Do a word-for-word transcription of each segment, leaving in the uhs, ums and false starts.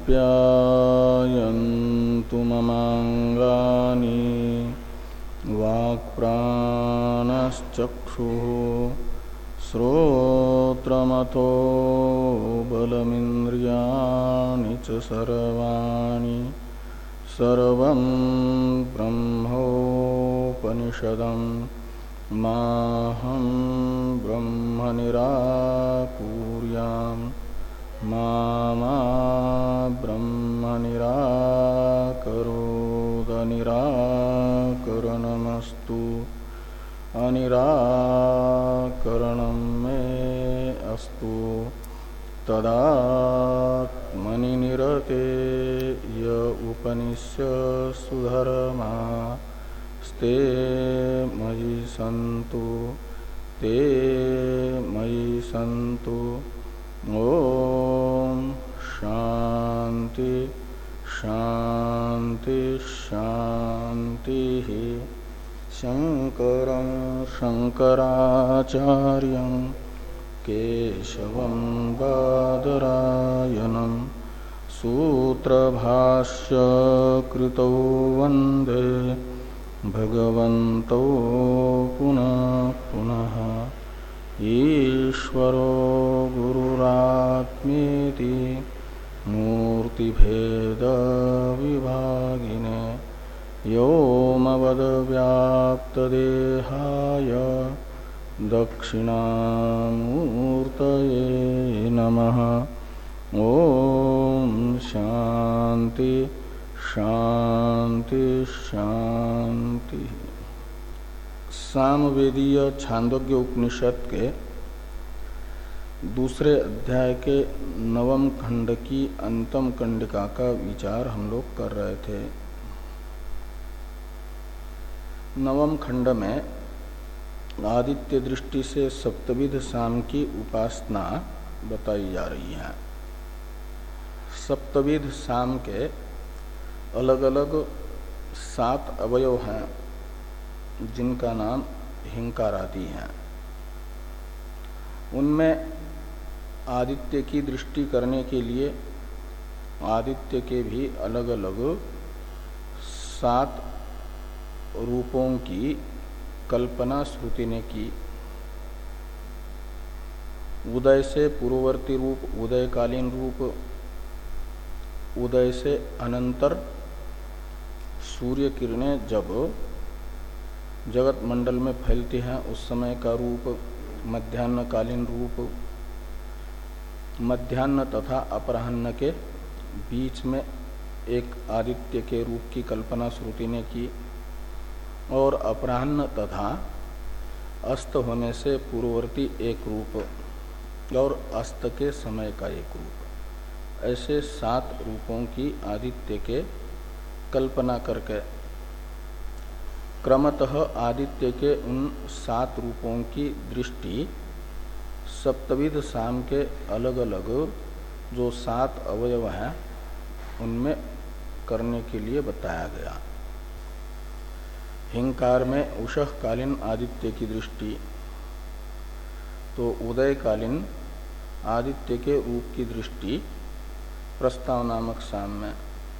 आप्यायन्तु ममाङ्गानि वाक्प्राणश्चक्षुः श्रोत्रमथो बलमिन्द्रियाणि च सर्वाणि सर्वं ब्रह्मोपनिषदं माहं ब्रह्म निराकुर्याम् मा मा ब्रह्म निराकरोद निराकरणमस्तु अनिराकरणं मे अस्तु तदात्मनि निरते य उपनिषत्सु धर्मास्ते मयि सन्तु ते मयि सन्तु। ओम शांति शांति शांति। शंकरं शंकराचार्यं केशवं बादरायणं सूत्रभाष्य कृतौ वन्दे भगवन्तौ पुनः पुनः। ईश्वरो गुरुरात्मेति मूर्तिभेद विभागिने व्योमवद्व्याप्तदेहाय दक्षिणामूर्तये नमः। ओम शांति शांति शांति। सामवेदीय छांदोग्य उपनिषद के दूसरे अध्याय के नवम खंड की अंतम कंडिका का विचार हम लोग कर रहे थे। नवम खंड में आदित्य दृष्टि से सप्तविध साम की उपासना बताई जा रही है। सप्तविध साम के अलग अलग सात अवयव हैं जिनका नाम हिंकार आदि है। उनमें आदित्य की दृष्टि करने के लिए आदित्य के भी अलग अलग सात रूपों की कल्पना श्रुति ने की। उदय से पूर्ववर्ती रूप, उदयकालीन रूप, उदय से अनंतर सूर्य किरणें जब जगत मंडल में फैलती हैं उस समय का रूप, मध्याह्नकालीन रूप, मध्याह्न तथा अपराह्न के बीच में एक आदित्य के रूप की कल्पना श्रुति ने की, और अपराह्न तथा अस्त होने से पूर्ववर्ती एक रूप और अस्त के समय का एक रूप, ऐसे सात रूपों की आदित्य के कल्पना करके क्रमतः आदित्य के उन सात रूपों की दृष्टि सप्तविध साम के अलग अलग जो सात अवयव हैं उनमें करने के लिए बताया गया। हिंकार में उषःकालीन आदित्य की दृष्टि, तो उदयकालीन आदित्य के रूप की दृष्टि प्रस्ताव नामक साम में,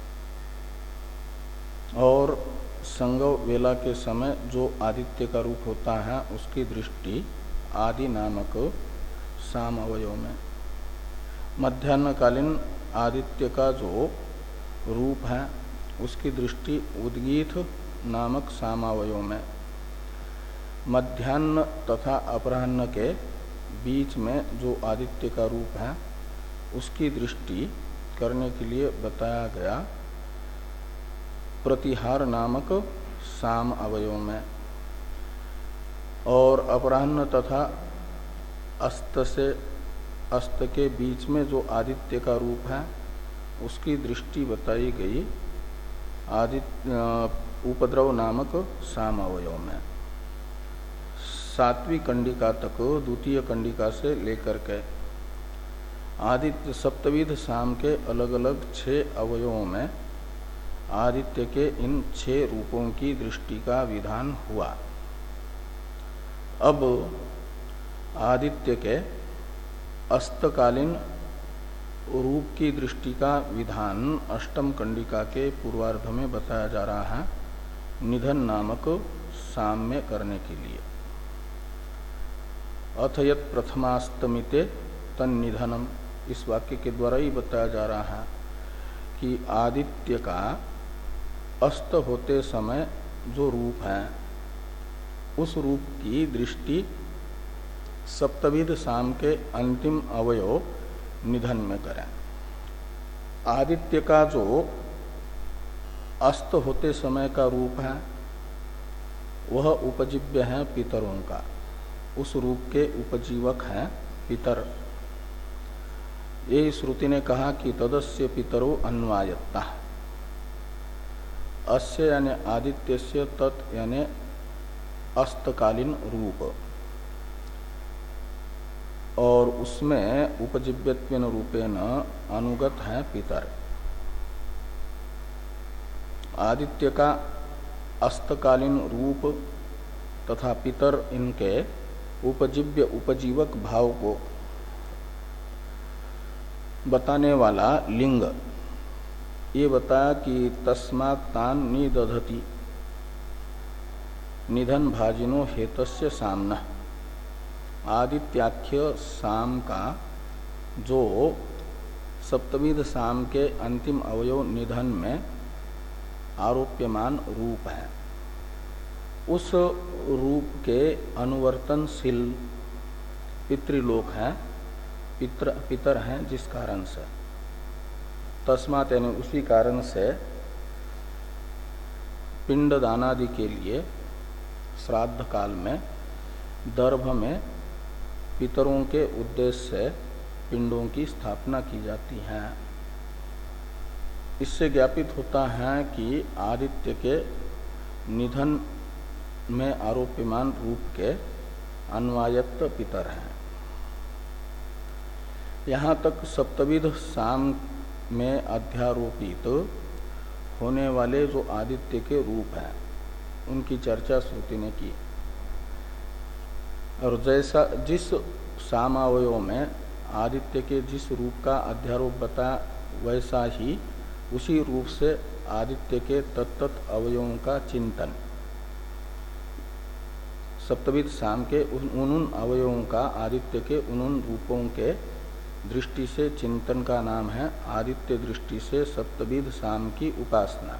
और संगव वेला के समय जो आदित्य का रूप होता है उसकी दृष्टि आदि नामक साम अवयव में, मध्याह्नकालीन आदित्य का जो रूप है उसकी दृष्टि उद्गीत नामक सामावयों में, मध्याह्न तथा अपराह्न के बीच में जो आदित्य का रूप है उसकी दृष्टि करने के लिए बताया गया प्रतिहार नामक साम अवयव में, और अपराह्न तथा अस्त से अस्त के बीच में जो आदित्य का रूप है उसकी दृष्टि बताई गई आदित्य उपद्रव नामक साम अवयव में। सातवीं कंडिका तक द्वितीय कंडिका से लेकर के आदित्य सप्तविध साम के अलग अलग छह अवयवों में आदित्य के इन छह रूपों की दृष्टि का विधान हुआ। अब आदित्य के अस्तकालीन रूप की दृष्टि का विधान अष्टम कंडिका के पूर्वार्ध में बताया जा रहा है निधन नामक साम्य करने के लिए। अथ यत् प्रथमास्तमिते तन्निधनम, इस वाक्य के द्वारा ही बताया जा रहा है कि आदित्य का अस्त होते समय जो रूप है उस रूप की दृष्टि सप्तविध साम के अंतिम अवयव निधन में करें। आदित्य का जो अस्त होते समय का रूप है वह उपजीव्य है पितरों का, उस रूप के उपजीवक हैं पितर। ये श्रुति ने कहा कि तदस्य पितरो अन्वायत्ता, अस्य यानी आदित्यस्य, तत् यानी अस्तकालीन रूप, और उसमें उपजीव्यत्वेन रूपेण अनुगत है पितर। आदित्य का अस्तकालीन रूप तथा पितर इनके उपजीव्य उपजीवक भाव को बताने वाला लिंग ये बताया कि तस्मात् तान निदधति निधन भाजिनो हेतस्य सामना। आदित्याख्य साम का जो सप्तविध साम के अंतिम अवयव निधन में आरोप्यमान रूप है, उस रूप के अनुवर्तनशील पितृलोक है, पितर पितर हैं, जिस कारण से तस्मात् यानी उसी कारण से पिंड दानादि के लिए श्राद्ध काल में दर्भ में पितरों के उद्देश्य से पिंडों की स्थापना की जाती है। इससे ज्ञापित होता है कि आदित्य के निधन में आरोप्यमान रूप के अन्वायत्त पितर हैं। यहाँ तक सप्तविध साम में अध्यारोपित होने वाले जो आदित्य के रूप हैं उनकी चर्चा श्रुति ने की, और जैसा जिस सामावयों में आदित्य के जिस रूप का अध्यारोप बताया वैसा ही उसी रूप से आदित्य के तत्त अवयवों का चिंतन, सप्तविध साम के उन उन अवयवों का आदित्य के उन उन रूपों के दृष्टि से चिंतन का नाम है आदित्य दृष्टि से सप्तविध साम की उपासना।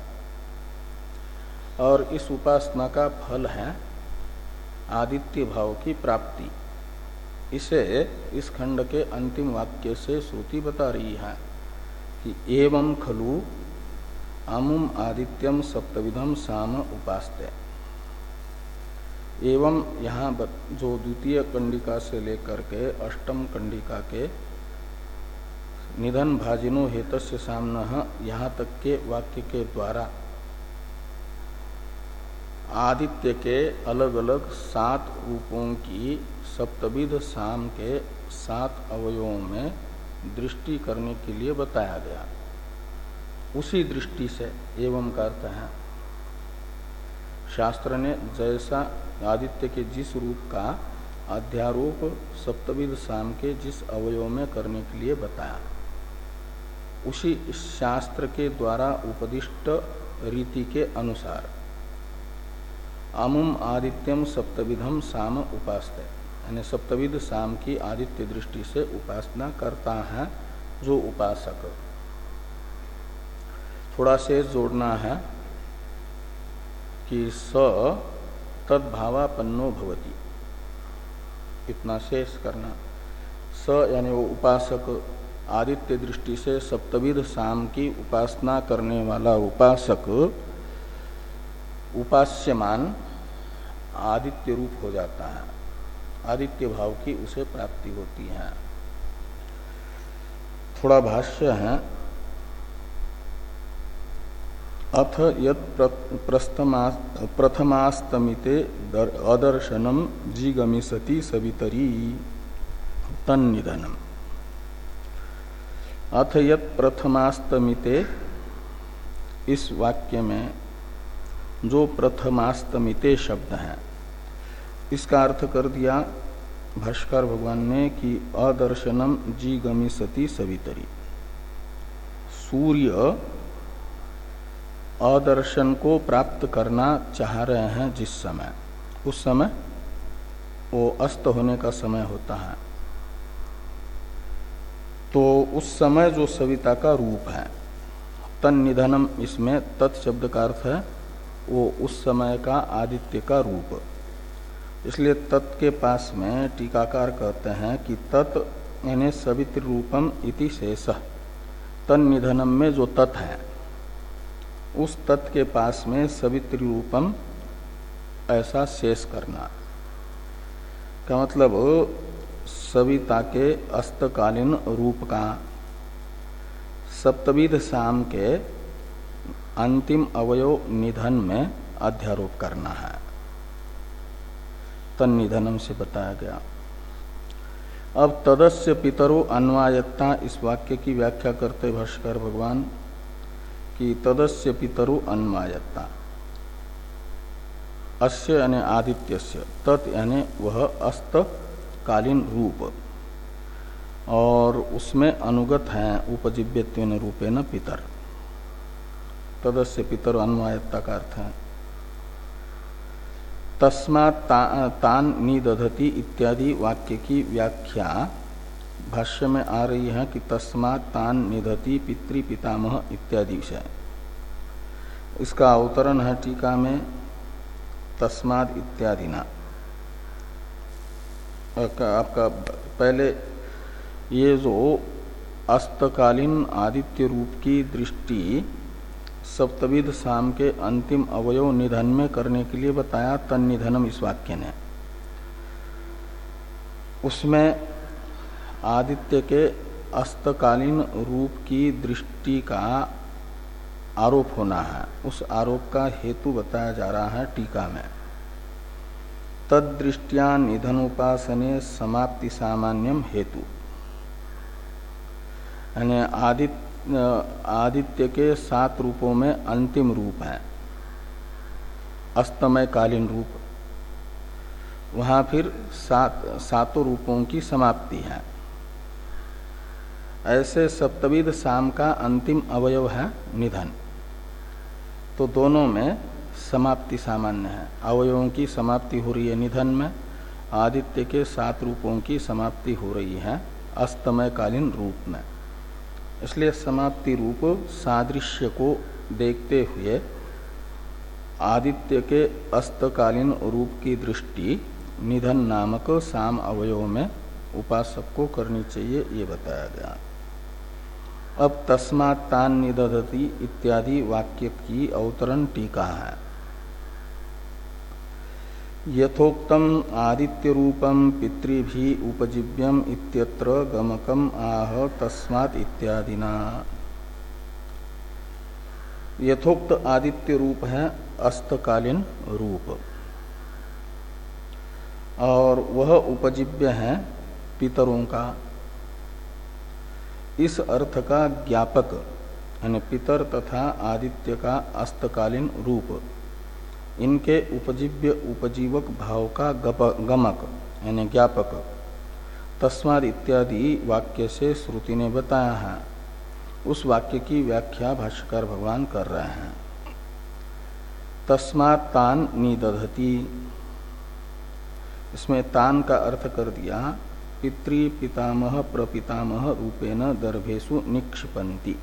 और इस उपासना का फल है आदित्य भाव की प्राप्ति। इसे इस खंड के अंतिम वाक्य से श्रुति बता रही है कि एवं खलु अमुम आदित्यम सप्तविधम साम उपास्ते। एवं यहाँ जो द्वितीय कंडिका से लेकर के अष्टम कंडिका के निधन भाजिनो हेतस्य सामना यहाँ तक के वाक्य के द्वारा आदित्य के अलग अलग सात रूपों की सप्तविध साम के सात अवयवों में दृष्टि करने के लिए बताया गया। उसी दृष्टि से एवं का अर्थ है शास्त्र ने जैसा आदित्य के जिस रूप का अध्यारोप सप्तविध साम के जिस अवयव में करने के लिए बताया, उसी शास्त्र के द्वारा उपदिष्ट रीति के अनुसार अमुम आदित्यम सप्तविधम साम उपास्ते, यानी सप्तविध साम की आदित्य दृष्टि से उपासना करता है जो उपासक। थोड़ा शेष जोड़ना है कि स तद्भावापन्नो भवति, इतना शेष करना। स यानी वो उपासक, आदित्य दृष्टि से सप्तविध साम की उपासना करने वाला उपासक उपास्यमान आदित्य रूप हो जाता है, आदित्य भाव की उसे प्राप्ति होती है। थोड़ा भाष्य है। अथ यत् प्रथमास्तमिते अदर्शनम जिगमिषति सवितरी तन्निधनम। अथ यत् प्रथमास्तमिते, इस वाक्य में जो प्रथमास्तमिते शब्द है इसका अर्थ कर दिया भाष्कर भगवान ने कि अदर्शनम जिगमिषति सवितरी। सूर्य अदर्शन को प्राप्त करना चाह रहे हैं जिस समय, उस समय वो अस्त होने का समय होता है, तो उस समय जो सविता का रूप है, तन निधनम, इसमें तत् शब्द का अर्थ है वो उस समय का आदित्य का रूप। इसलिए तत् के पास में टीकाकार कहते हैं कि तत् यानी सवित्र रूपम इति शेषः, तन निधनम में जो तत् है उस तत् के पास में सवित्र रूपम ऐसा शेष करना का मतलब सविता के अस्तकालीन रूप का सप्तविध साम के अंतिम अवयव निधन में अध्यारोप करना है। तन निधनम से बताया गया। अब तदस्य पितरो अन्वायत्ता, इस वाक्य की व्याख्या करते भाष्कर भगवान कि तदस्य पितरो अन्वायत्ता, अस्य यानी आदित्यस्य, तत् यानी वह अस्तकालीन रूप, और उसमें अनुगत है उपजीव्यत्वेन रूपेण पितर। तदस्य पितर अन्वायत्ता का अर्थ है तस्मात् ता, तान निदधति इत्यादि वाक्य की व्याख्या भाष्य में आ रही है कि तस्मात् तान निदधति पितृ पितामह इत्यादि विषय। इसका अवतरण है टीका में तस्मात् इत्यादि ना। आपका पहले ये जो अस्तकालीन आदित्य रूप की दृष्टि सप्तविध साम के अंतिम अवयव निधन में करने के लिए बताया तन निधनम इस वाक्य ने, उसमें आदित्य के अस्तकालीन रूप की दृष्टि का आरोप होना है, उस आरोप का हेतु बताया जा रहा है टीका में। तद दृष्टिया निधन उपासने समाप्ति सामान्यम हेतु, यानी आदित्य आदित्य के सात रूपों में अंतिम रूप है अस्तमय कालीन रूप, वहां फिर सात सातों रूपों की समाप्ति है। ऐसे सप्तविध साम का अंतिम अवयव है निधन, तो दोनों में समाप्ति सामान्य है। अवयवों की समाप्ति हो रही है निधन में, आदित्य के सात रूपों की समाप्ति हो रही है अस्तमय कालीन रूप में। इसलिए समाप्ति रूप सादृश्य को देखते हुए आदित्य के अस्तकालीन रूप की दृष्टि निधन नामक साम अवयव में उपासक को करनी चाहिए, ये बताया गया। अब तस्मात् तान निदधति इत्यादि वाक्य की अवतरण टीका है। यथोक्तम आदित्य रूपम पितृभि उपजीव्यम इत्यत्र गमकम आह तस्मात् इत्यादिना। यथोक्त आदित्य रूप है अस्तकालीन रूप, और वह उपजीव्य है पितरों का। इस अर्थ का ज्ञापक यानी पितर तथा आदित्य का अस्तकालीन रूप, इनके उपजीव्य उपजीवक भाव का गमक यानी ज्ञापक तस्मात् इत्यादि वाक्य से श्रुति ने बताया है। उस वाक्य की व्याख्या भाष्यकार भगवान कर रहे हैं। तस्मात् तान निदधति, इसमें तान का अर्थ कर दिया पितृ पितामह प्रपितामह रूपेण दर्भेषु निक्षिपन्ति।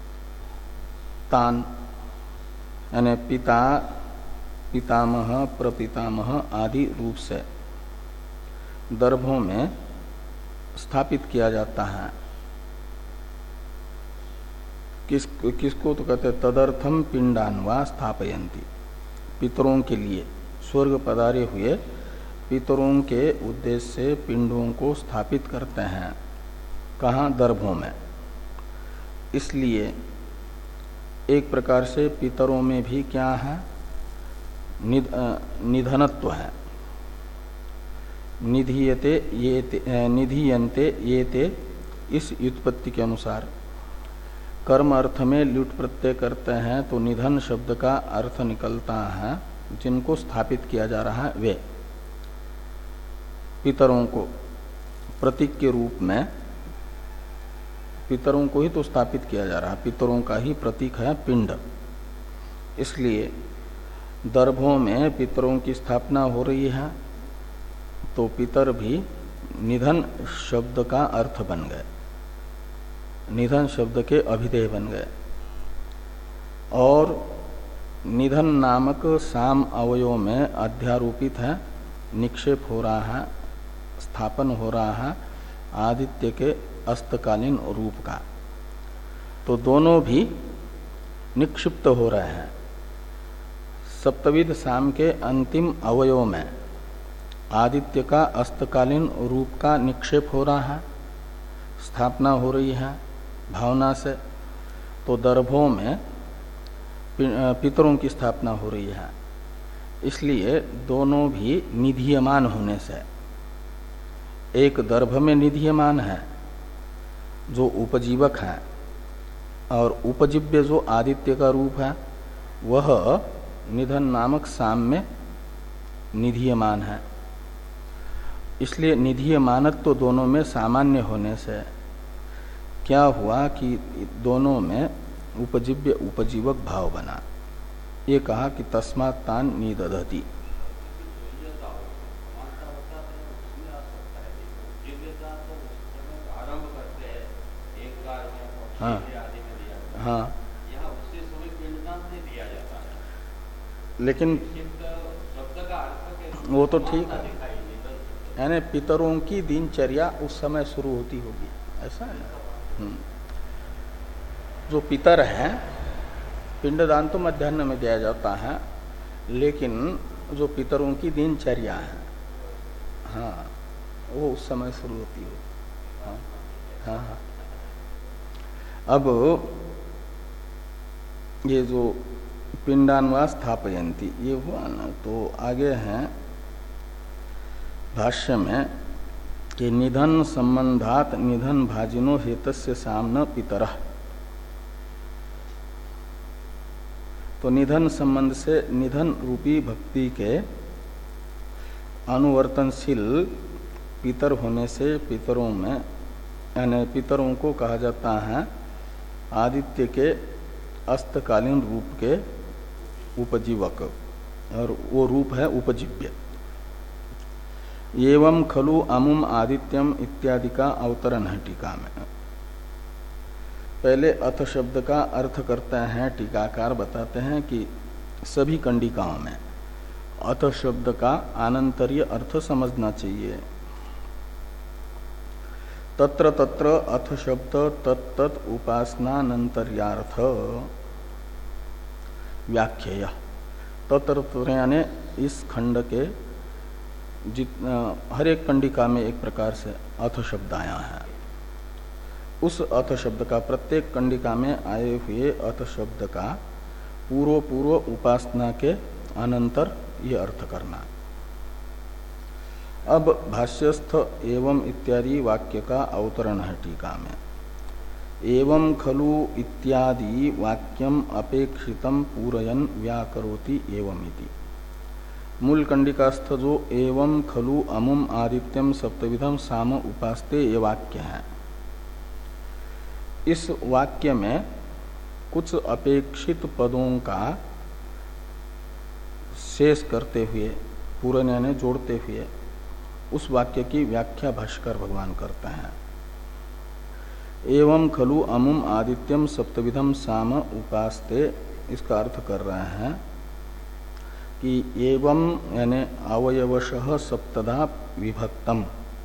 तान यानी पिता पितामह प्रपितामह आदि रूप से दर्भों में स्थापित किया जाता है। किस किसको तो कहते हैं तदर्थम पिंडान वा स्थापयन्ति, पितरों के लिए स्वर्ग पधारे हुए पितरों के उद्देश्य से पिंडों को स्थापित करते हैं। कहाँ? दर्भों में। इसलिए एक प्रकार से पितरों में भी क्या है? निध, निधनत्व है। निधीयते ये निधीयन्ते ये ते, इस व्युत्पत्ति के अनुसार कर्म अर्थ में ल्युट प्रत्यय करते हैं तो निधन शब्द का अर्थ निकलता है जिनको स्थापित किया जा रहा है वे पितरों को प्रतीक के रूप में पितरों को ही तो स्थापित किया जा रहा है, पितरों का ही प्रतीक है पिंड। इसलिए दर्भों में पितरों की स्थापना हो रही है, तो पितर भी निधन शब्द का अर्थ बन गए, निधन शब्द के अभिधेय बन गए। और निधन नामक साम अवयव में अध्यारोपित है, निक्षेप हो रहा है, स्थापन हो रहा है आदित्य के अस्तकालीन रूप का। तो दोनों भी निक्षिप्त हो रहे हैं। सप्तविध साम के अंतिम अवयव में आदित्य का अस्तकालीन रूप का निक्षेप हो रहा है, स्थापना हो रही है भावना से। तो दर्भों में पितरों की स्थापना हो रही है। इसलिए दोनों भी निधीयमान होने से, एक दर्भ में निधीयमान है जो उपजीवक है, और उपजीव्य जो आदित्य का रूप है वह निधन नामक साम में निधीयमान है। इसलिए निधीयमानत्व तो दोनों में सामान्य होने से क्या हुआ कि दोनों में उपजीव्य उपजीवक भाव बना। ये कहा कि तस्मात् तान निदधति। हाँ हाँ, लेकिन वो तो ठीक है, यानी पितरों की दिनचर्या उस समय शुरू होती होगी, ऐसा है ना। जो पितर हैं, पिंडदान तो मध्याह्न में दिया जाता है, लेकिन जो पितरों की दिनचर्या है, हाँ, वो उस समय शुरू होती होगी। हाँ हाँ हाँ। अब ये जो पिंडान्वा स्थापयन्ति ये हुआ ना, तो आगे हैं भाष्य में कि निधन संबंधात निधन भाजिनो हेतस्य सामन पितरः। तो निधन संबंध से निधन रूपी भक्ति के अनुवर्तनशील पितर होने से पितरों में, यानी पितरों को कहा जाता है आदित्य के अस्तकालीन रूप के उपजीवक, और वो रूप है उपजीव्य। एवं खलु अमुम आदित्यम इत्यादि का अवतरण है टीका में। पहले अथ शब्द का अर्थ करते हैं टीकाकार, बताते हैं कि सभी कंडिकाओं में अथ शब्द का आनंतर्य अर्थ समझना चाहिए। तत्र तत्र अथ शब्द तत्त उपासनानंतर्यार्थ व्याख्येय। तत्र यानी इस खंड के जित हर एक कंडिका में एक प्रकार से अथ शब्द आया है। उस अथ शब्द का, प्रत्येक कंडिका में आए हुए अथ शब्द का पूर्व पूर्व उपासना के अनंतर ये अर्थ करना। अब भाष्यस्थ एवं इत्यादि वाक्य का अवतरण है टीका में। एवं खलु इत्यादि वाक्यम अपेक्षितम पूरयन व्याकरोति एवमिति। मूल कंडिकास्थ जो एवं खलु अमुम आदित्यम सप्तविधम साम उपास्ते ये वाक्य है। इस वाक्य में कुछ अपेक्षित पदों का शेष करते हुए, पूरन यानी जोड़ते हुए, उस वाक्य की व्याख्या भाष्कर भगवान करते हैं। एवं खलु अमुम आदित्यम सप्तविधम साम उपास्ते, इसका अर्थ कर रहे हैं कि एवं यानी अवयवशः सप्तधा विभक्तम,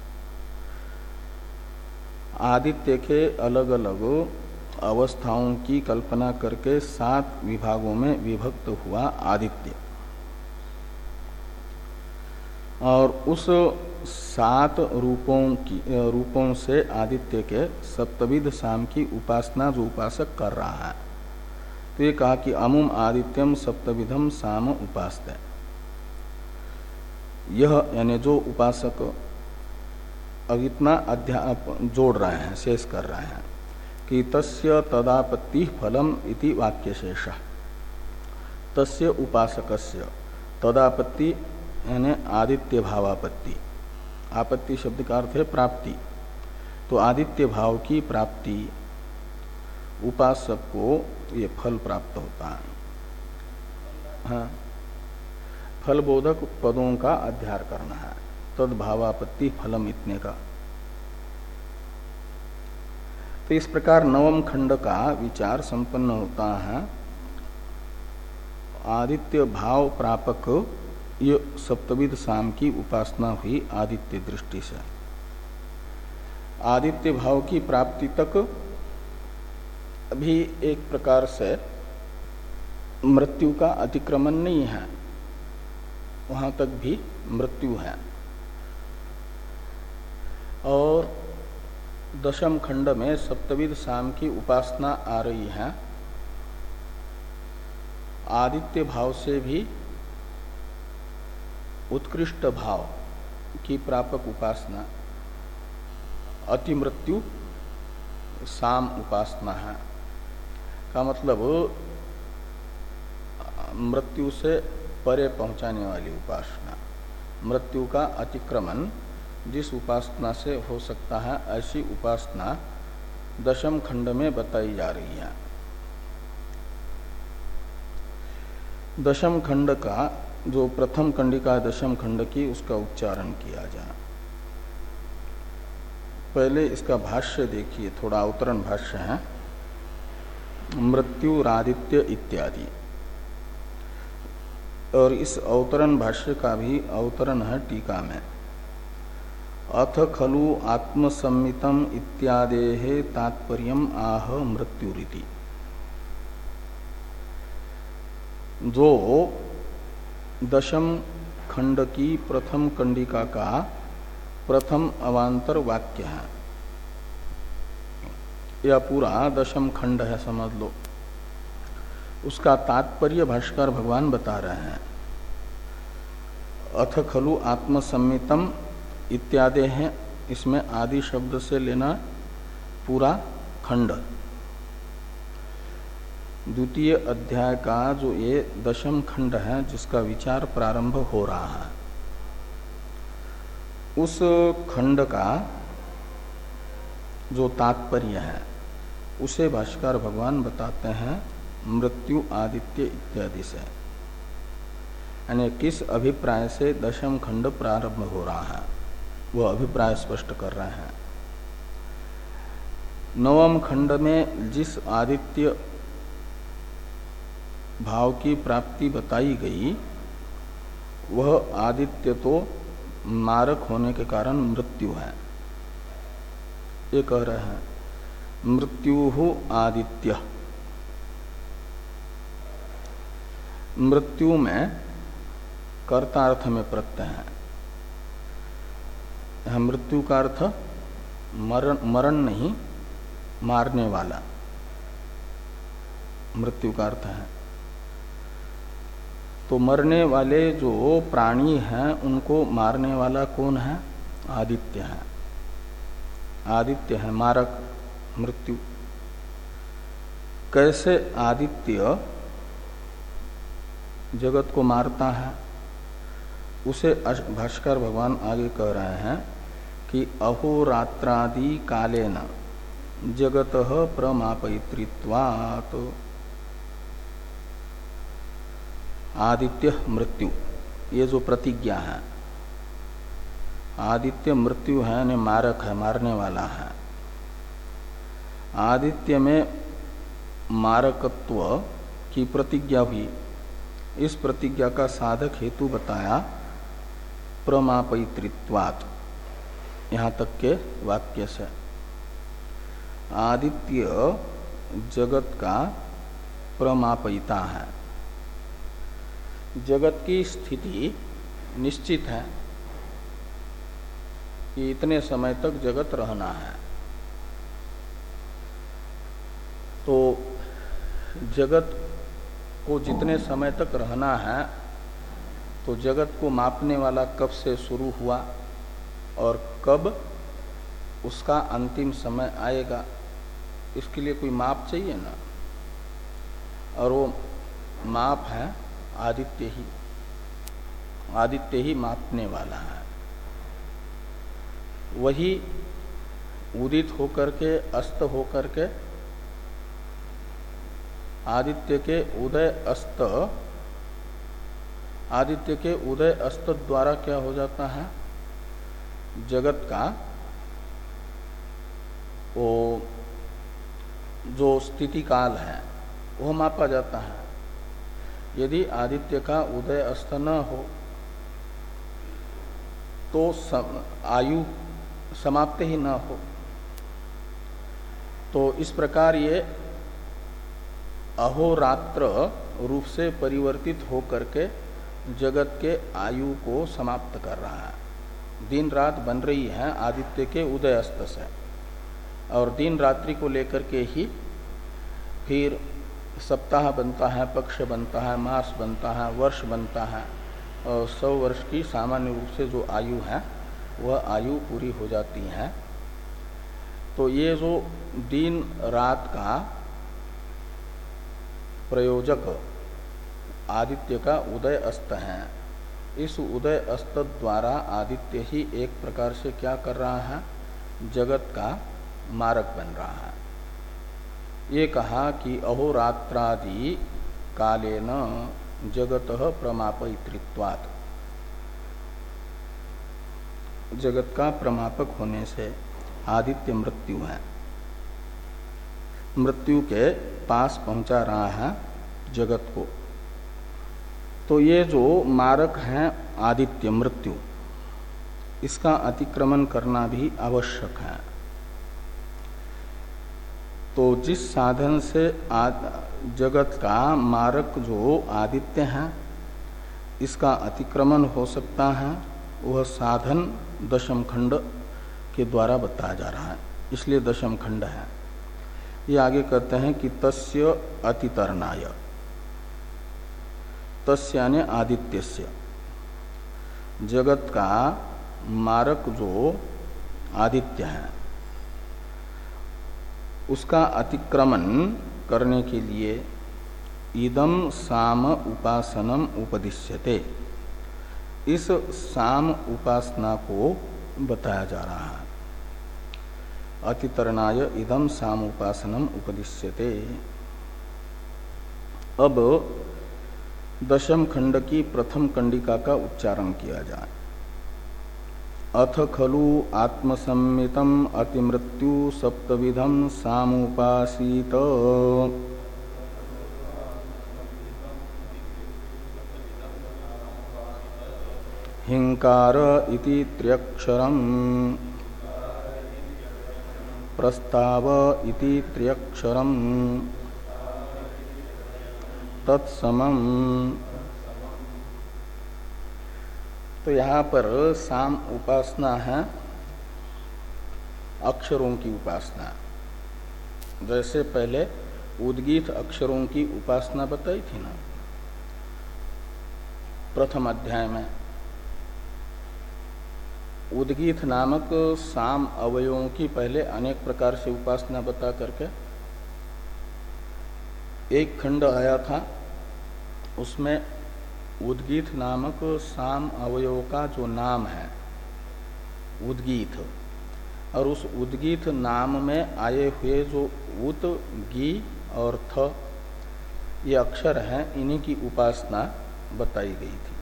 आदित्य के अलग अलग अवस्थाओं की कल्पना करके सात विभागों में विभक्त हुआ आदित्य, और उस सात रूपों की रूपों से आदित्य के सप्तविध साम की उपासना जो उपासक कर रहा है। तो ये कहा कि अमुम आदित्यम सप्तविधम साम उपास्ते। यह यानी जो उपासक अब इतना अध्याप जोड़ रहे हैं, शेष कर रहे हैं कि तस्य तदापत्ति फलम इति वाक्यशेष। तस्य उपासकस्य तदापत्ति यानी आदित्य भावापत्ति। आपत्ति शब्द का अर्थ है प्राप्ति। तो आदित्य भाव की प्राप्ति उपासक को ये फल प्राप्त होता है। हाँ, फल बोधक पदों का अध्यार करना है, तद भावापत्ति फलम इतने का। तो इस प्रकार नवम खंड का विचार संपन्न होता है। आदित्य भाव प्रापक ये सप्तविध साम की उपासना हुई आदित्य दृष्टि से। आदित्य भाव की प्राप्ति तक भी एक प्रकार से मृत्यु का अतिक्रमण नहीं है, वहां तक भी मृत्यु है। और दशम खंड में सप्तविध साम की उपासना आ रही है। आदित्य भाव से भी उत्कृष्ट भाव की प्रापक उपासना अति मृत्यु साम उपासना है। का मतलब मृत्यु से परे पहुंचाने वाली उपासना, मृत्यु का अतिक्रमण जिस उपासना से हो सकता है, ऐसी उपासना दशम खंड में बताई जा रही है। दशम खंड का जो प्रथम कंडिका दशम खंड की, उसका उच्चारण किया जाए। पहले इसका भाष्य देखिए, थोड़ा अवतरण भाष्य है। मृत्युरादित्य इत्यादि, और इस अवतरण भाष्य का भी अवतरण है टीका में। अथ खलु आत्मसम्मितम इत्यादेः तात्पर्यम आह मृत्युरिति। जो दशम खंड की प्रथम कंडिका का प्रथम अवांतर वाक्य है, यह पूरा दशम खंड है समझ लो। उसका तात्पर्य भाष्कर भगवान बता रहे हैं। अथ खलु आत्मसम्मितम इत्यादि हैं, इसमें आदि शब्द से लेना पूरा खंड। द्वितीय अध्याय का जो ये दशम खंड है, जिसका विचार प्रारंभ हो रहा है, उस खंड का जो तात्पर्य है उसे भाष्कर भगवान बताते हैं मृत्यु आदित्य इत्यादि से। यानी किस अभिप्राय से दशम खंड प्रारंभ हो रहा है, वह अभिप्राय स्पष्ट कर रहे हैं। नवम खंड में जिस आदित्य भाव की प्राप्ति बताई गई, वह आदित्य तो मारक होने के कारण मृत्यु है। ये कह रहे हैं मृत्यु आदित्य। मृत्यु में कर्तार्थ में प्रत्यय है। यह मृत्यु का अर्थ मरण, मरण नहीं, मारने वाला मृत्यु का अर्थ है। तो मरने वाले जो प्राणी हैं उनको मारने वाला कौन है? आदित्य है। आदित्य है मारक, मृत्यु। कैसे आदित्य जगत को मारता है, उसे भाष्कर भगवान आगे कह रहे हैं कि अहोरात्रादि कालेन जगतः प्रमापयित्रित्वात् आदित्य मृत्यु, ये जो प्रतिज्ञा है, आदित्य मृत्यु है यानी मारक है, मारने वाला है। आदित्य में मारकत्व की प्रतिज्ञा हुई। इस प्रतिज्ञा का साधक हेतु बताया प्रमापयित्रित्वात्, यहाँ तक के वाक्य से। आदित्य जगत का प्रमापयिता है। जगत की स्थिति निश्चित है कि इतने समय तक जगत रहना है। तो जगत को जितने समय तक रहना है, तो जगत को मापने वाला कब से शुरू हुआ और कब उसका अंतिम समय आएगा, इसके लिए कोई माप चाहिए ना। और वो माप है आदित्य ही। आदित्य ही मापने वाला है। वही उदित होकर के अस्त होकर के आदित्य के उदय अस्त आदित्य के उदय अस्त द्वारा क्या हो जाता है, जगत का वो जो स्थिति काल है वो मापा जाता है। यदि आदित्य का उदय अस्त न हो तो सम, आयु समाप्त ही न हो। तो इस प्रकार ये अहोरात्र रूप से परिवर्तित होकर के जगत के आयु को समाप्त कर रहा है। दिन रात बन रही है आदित्य के उदय अस्त से, और दिन रात्रि को लेकर के ही फिर सप्ताह बनता है, पक्ष बनता है, मास बनता है, वर्ष बनता है, और सौ वर्ष की सामान्य रूप से जो आयु है वह आयु पूरी हो जाती है। तो ये जो दिन रात का प्रयोजक आदित्य का उदय अस्त है, इस उदय अस्त द्वारा आदित्य ही एक प्रकार से क्या कर रहा है, जगत का मारक बन रहा है। ये कहा कि अहोरात्रादि कालेन जगतः प्रमापयित्रित्वात्, जगत का प्रमापक होने से आदित्य मृत्यु है, मृत्यु के पास पहुंचा रहा है जगत को। तो ये जो मारक है आदित्य मृत्यु, इसका अतिक्रमण करना भी आवश्यक है। तो जिस साधन से जगत का मारक जो आदित्य है इसका अतिक्रमण हो सकता है, वह साधन दशम खंड के द्वारा बताया जा रहा है, इसलिए दशम खंड है। ये आगे कहते हैं कि तस्य अतितरणाय, तस्य यानी आदित्यस्य, जगत का मारक जो आदित्य है उसका अतिक्रमण करने के लिए इदम साम उपासनम उपदिश्यते, इस साम उपासना को बताया जा रहा है। अतितरणाय इदम साम उपासनम उपदिश्यते। अब दशम खंड की प्रथम कंडिका का उच्चारण किया जाए। अथ खलु आत्मसम्मितम अतिमृत्यु सप्तविधम सामुपासीत, हिंकार इति त्र्यक्षरम, प्रस्ताव इति त्र्यक्षरम, तत्समम। तो यहाँ पर साम उपासना है अक्षरों की उपासना। जैसे पहले उद्गीत अक्षरों की उपासना बताई थी ना प्रथम अध्याय में, उद्गीत नामक साम अवयवों की पहले अनेक प्रकार से उपासना बता करके एक खंड आया था, उसमें उद्गीत नामक साम अवयव का जो नाम है उद्गीत, और उस उद्गीत नाम में आए हुए जो उत, गी और थ ये अक्षर हैं, इन्हीं की उपासना बताई गई थी।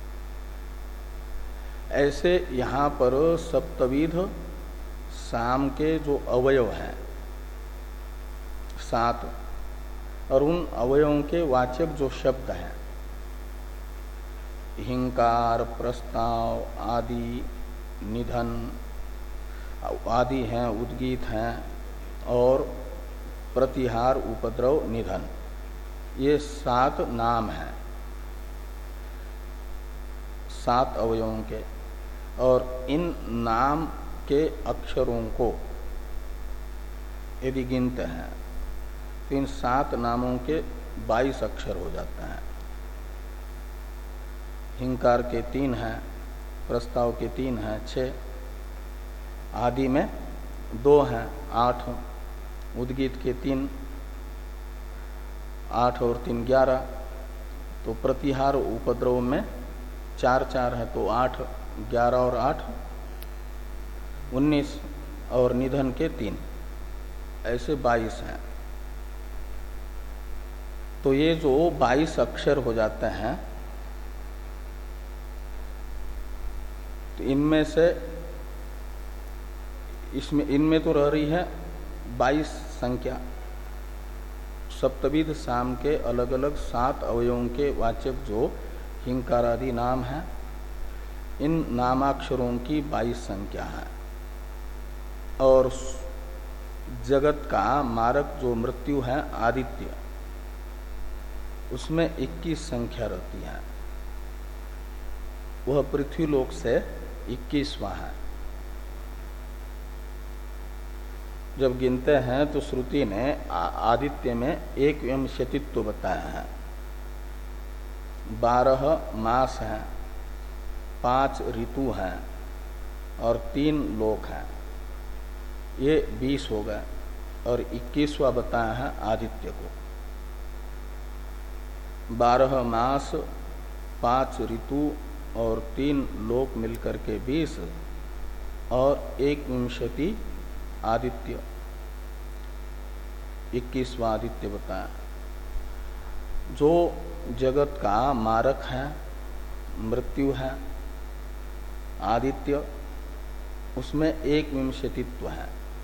ऐसे यहाँ पर सप्तविध साम के जो अवयव हैं सात, और उन अवयवों के वाचक जो शब्द हैं हिंकार, प्रस्ताव आदि, निधन आदि हैं, उद्गीत हैं, और प्रतिहार, उपद्रव, निधन, ये सात नाम हैं सात अवयवों के। और इन नाम के अक्षरों को यदि गिनते हैं तो इन सात नामों के बाईस अक्षर हो जाते हैं। हिंकार के तीन हैं, प्रस्ताव के तीन हैं, छः, आदि में दो हैं, आठ, उद्गीत के तीन, आठ और तीन ग्यारह, तो प्रतिहार उपद्रव में चार चार है तो आठ, ग्यारह और आठ उन्नीस, और निधन के तीन, ऐसे बाईस हैं। तो ये जो बाईस अक्षर हो जाते हैं, तो इनमें से इसमें इनमें तो रह रही है बाईस संख्या। सप्तविध साम के अलग अलग सात अवयवों के वाचक जो हिंकारादि नाम है, इन नामाक्षरों की बाईस संख्या है। और जगत का मारक जो मृत्यु है आदित्य, उसमें इक्कीस संख्या रहती है। वह पृथ्वीलोक से इक्कीसवां है। जब गिनते हैं तो श्रुति ने आदित्य में एक विंशतित्व बताया है। बारह मास हैं, पांच ऋतु हैं और तीन लोक हैं, ये बीस हो गए। और इक्कीसवां बताया है आदित्य को। बारह मास, पांच ऋतु और तीन लोक मिलकर के बीस और एक विंशति आदित्य, इक्कीसवां आदित्य बताया। जो जगत का मारक है, मृत्यु है आदित्य, उसमें एक विंशतित्व है।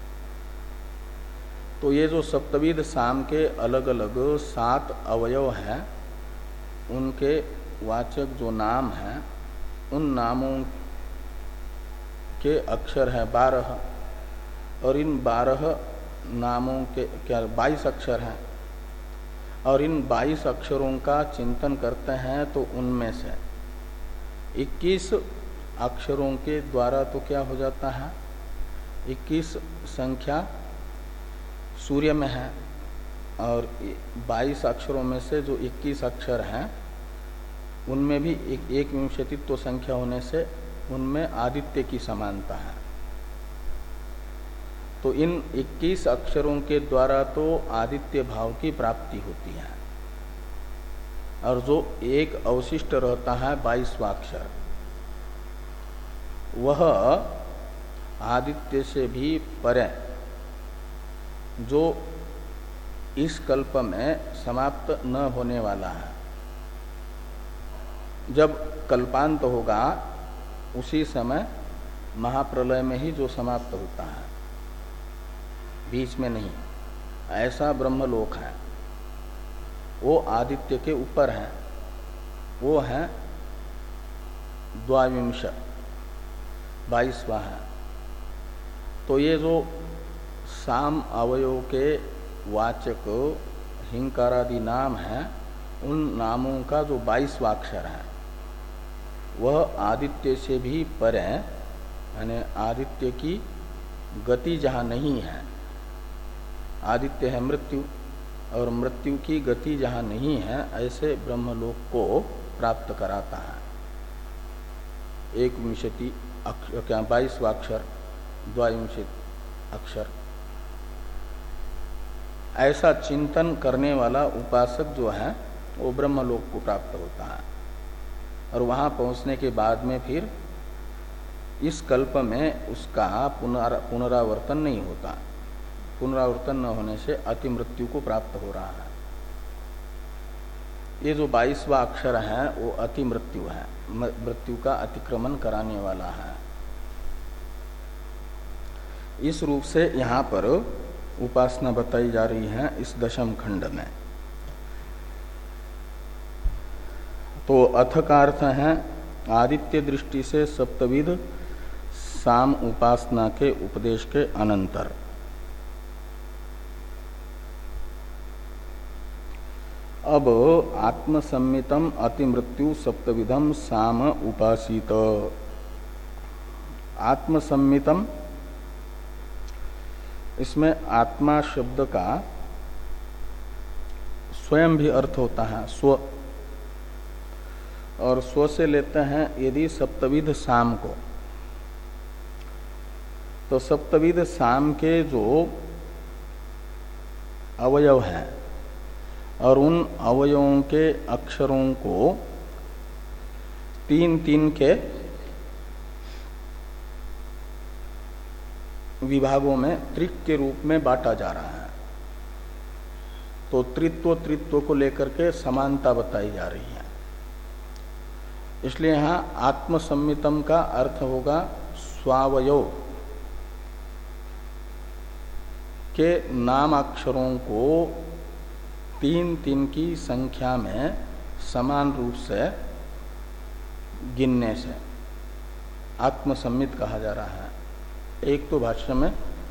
तो ये जो सप्तविध साम के अलग अलग सात अवयव हैं, उनके वाचक जो नाम हैं, उन नामों के अक्षर है बारह। और इन बारह नामों के क्या बाईस अक्षर हैं। और इन बाईस अक्षरों का चिंतन करते हैं तो उनमें से इक्कीस अक्षरों के द्वारा तो क्या हो जाता है, इक्कीस संख्या सूर्य में है। और बाईस अक्षरों में से जो इक्कीस अक्षर हैं, उनमें भी एक, एक विंशतित्व संख्या होने से उनमें आदित्य की समानता है। तो इन इक्कीस अक्षरों के द्वारा तो आदित्य भाव की प्राप्ति होती है। और जो एक अवशिष्ट रहता है बाईसवां अक्षर, वह आदित्य से भी परे, जो इस कल्प में समाप्त न होने वाला है। जब कल्पांत होगा उसी समय महाप्रलय में ही जो समाप्त होता है, बीच में नहीं। ऐसा ब्रह्मलोक है, वो आदित्य के ऊपर है, वो है द्वाविंश, बाईसवां है। तो ये जो साम अवयव के वाचक हिंकारादि नाम है, उन नामों का जो बाईसवां अक्षर है, वह आदित्य से भी परे, यानी आदित्य की गति जहाँ नहीं है, आदित्य है मृत्यु, और मृत्यु की गति जहाँ नहीं है, ऐसे ब्रह्मलोक को प्राप्त कराता है। एक विंशति अक्षर, क्या बाईसवां अक्षर, द्वाविंशति अक्षर, ऐसा चिंतन करने वाला उपासक जो है वो ब्रह्मलोक को प्राप्त होता है। और वहां पहुंचने के बाद में फिर इस कल्प में उसका पुनरा पुनरावर्तन नहीं होता। पुनरावर्तन न होने से अति मृत्यु को प्राप्त हो रहा है। ये जो बाईसवां अक्षर है वो अति मृत्यु है, मृत्यु का अतिक्रमण कराने वाला है। इस रूप से यहाँ पर उपासना बताई जा रही है इस दशम खंड में। तो अथ का अर्थ है आदित्य दृष्टि से सप्तविध साम उपासना के उपदेश के अनंतर। अब आत्मसम्मितम अतिमृत्यु सप्तविधम साम उपासित। आत्मसम्मितम, इसमें आत्मा शब्द का स्वयं भी अर्थ होता है, स्व, और स्व से लेते हैं यदि सप्तविध साम को, तो सप्तविध साम के जो अवयव हैं और उन अवयवों के अक्षरों को तीन तीन के विभागों में त्रिक के रूप में बांटा जा रहा है। तो त्रित्व त्रित्व को लेकर के समानता बताई जा रही है। इसलिए यहां आत्मसम्मितम का अर्थ होगा स्वावयव के नामाक्षरों को तीन तीन की संख्या में समान रूप से गिनने से आत्मसम्मित कहा जा रहा है। एक तो भाष्य में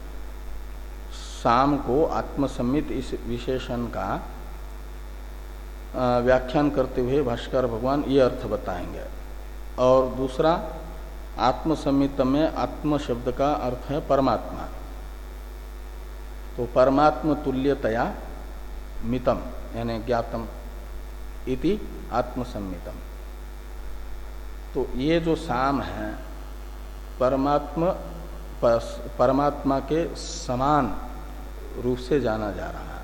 साम को आत्मसम्मित इस विशेषण का व्याख्यान करते हुए भाष्यकार भगवान ये अर्थ बताएंगे, और दूसरा आत्मसम्मित में आत्म शब्द का अर्थ है परमात्मा। तो परमात्म तुल्यतया मितम यानी ज्ञातम इति आत्मसम्मितम। तो ये जो साम है परमात्मा परमात्मा के समान रूप से जाना जा रहा है।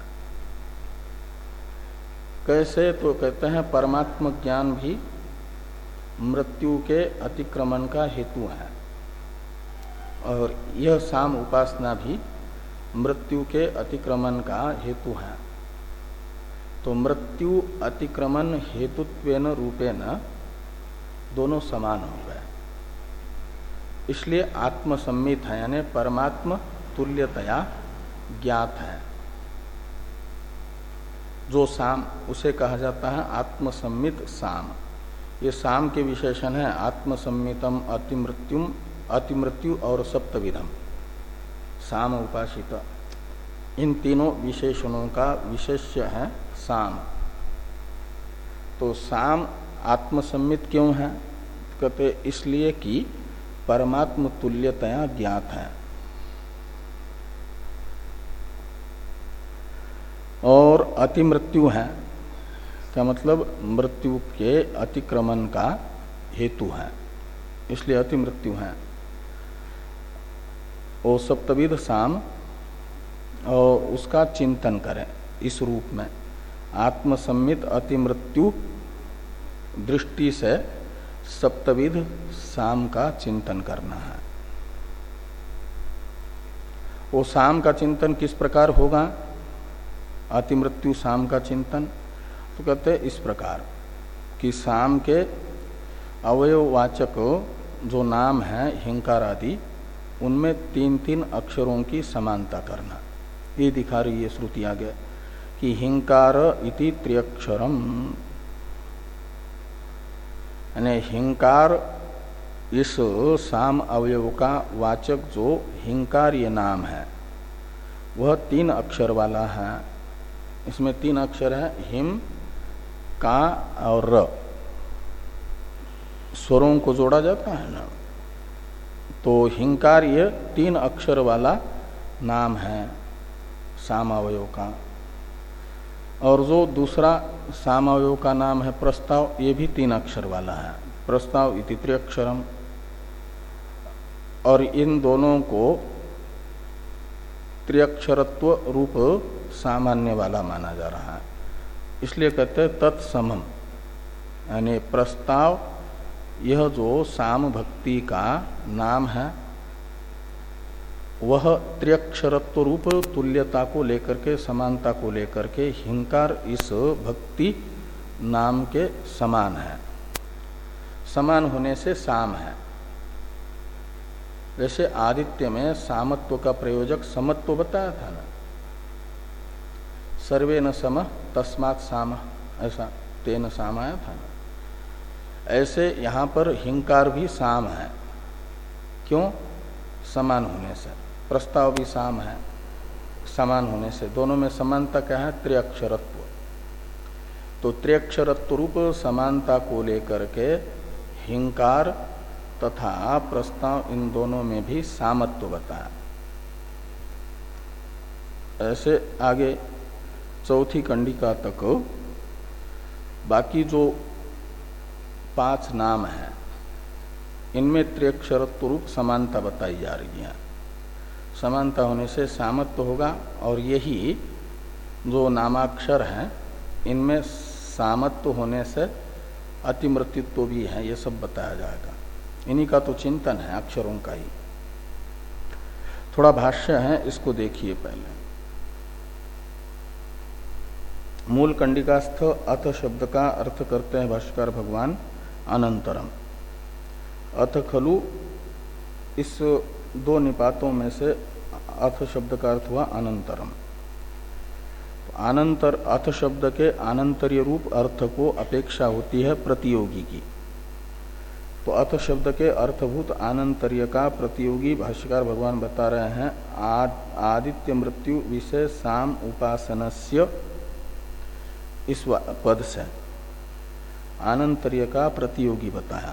कैसे? तो कहते हैं परमात्म ज्ञान भी मृत्यु के अतिक्रमण का हेतु है, और यह साम उपासना भी मृत्यु के अतिक्रमण का हेतु है। तो मृत्यु अतिक्रमण हेतुत्वेन रूपेण दोनों समान हो गए, इसलिए आत्मसम्मित है यानी परमात्म तुल्यतया ज्ञात है। जो साम उसे कहा जाता है आत्मसम्मित साम। ये साम के विशेषण है आत्मसम्मितम, अतिमृत्युम, अतिमृत्यु और सप्तविधम साम उपासित। इन तीनों विशेषणों का विशेष्य है साम। तो साम आत्मसम्मित क्यों है? कहते इसलिए कि परमात्म तुल्यतया ज्ञात है। और अतिमृत्यु है क्या मतलब मृत्यु के अतिक्रमण का हेतु है, इसलिए अतिमृत्यु है। वो सप्तविध साम और उसका चिंतन करें इस रूप में आत्मसम्मित अतिमृत्यु दृष्टि से सप्तविध साम का चिंतन करना है। वो साम का चिंतन किस प्रकार होगा? अतिमृत्यु साम का चिंतन तो कहते हैं इस प्रकार कि साम के अवयववाचक जो नाम है हिंकार आदि, उनमें तीन तीन अक्षरों की समानता करना। ये दिखा रही है श्रुति आगे कि हिंकार इति त्र्यक्षरम, यानी हिंकार इस साम अवयव का वाचक जो हिंकार ये नाम है वह तीन अक्षर वाला है। इसमें तीन अक्षर है हिम, का और र। स्वरों को जोड़ा जाता है ना, तो हिंकार ये तीन अक्षर वाला नाम है सामावयव का। और जो दूसरा सामावयव का नाम है प्रस्ताव, ये भी तीन अक्षर वाला है, प्रस्ताव इति त्र्यक्षरम। और इन दोनों को त्र्यक्षरत्व रूप सामान्य वाला माना जा रहा है, इसलिए कहते हैं तत्समम, यानी प्रस्ताव यह जो साम भक्ति का नाम है वह त्र्यक्षरत्व रूप तुल्यता को लेकर के, समानता को लेकर के हिंकार इस भक्ति नाम के समान है। समान होने से साम है। जैसे आदित्य में सामत्व का प्रयोजक समत्व बताया था ना, सर्वे न सम तस्मात् साम, ऐसा तेन साम आया था ना। ऐसे यहाँ पर हिंकार भी साम है। क्यों? समान होने से। प्रस्ताव भी साम है समान होने से। दोनों में समानता क्या है? त्र्यक्षरत्व। तो त्र्यक्षरत्व रूप समानता को लेकर के हिंकार तथा प्रस्ताव इन दोनों में भी सामत्व बताया। ऐसे आगे चौथी कंडिका तक बाकी जो पांच नाम हैं इनमें त्र्यक्षरत्व रूप समानता बताई जा रही है। समानता होने से सामत्व होगा, और यही जो नामाक्षर हैं इनमें सामत्व होने से अतिमृत्युत्व भी है, ये सब बताया जाएगा। इन्हीं का तो चिंतन है, अक्षरों का ही। थोड़ा भाष्य है, इसको देखिए पहले। मूल कंडिकास्थ अथ शब्द का अर्थ करते हैं भाष्यकार भगवान अनंतरम। अथ खलु इस दो निपातों में से अथ शब्द का अर्थ हुआ अनंतरम। तो अनंतर अथ शब्द के अनंतरीय रूप अर्थ को अपेक्षा होती है प्रतियोगी की। तो अथ शब्द के अर्थभूत अनंतरीय का प्रतियोगी भाष्यकार भगवान बता रहे हैं आद, आदित्य मृत्यु विषय साम उपासनस्य इस पद से अनंतरीय का प्रतियोगी बताया।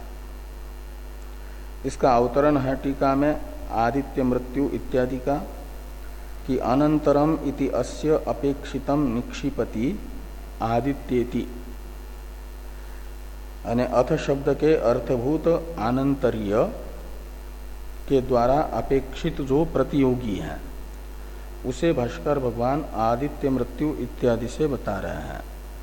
इसका अवतरण है टीका में आदित्य मृत्यु इत्यादि का कि अनंतरम इति अस्य अपेक्षितम निक्षिपति आदित्येति, यानी अथ शब्द के अर्थभूत अनंतरीय के द्वारा अपेक्षित जो प्रतियोगी है उसे भाष्कर भगवान आदित्य मृत्यु इत्यादि से बता रहे हैं।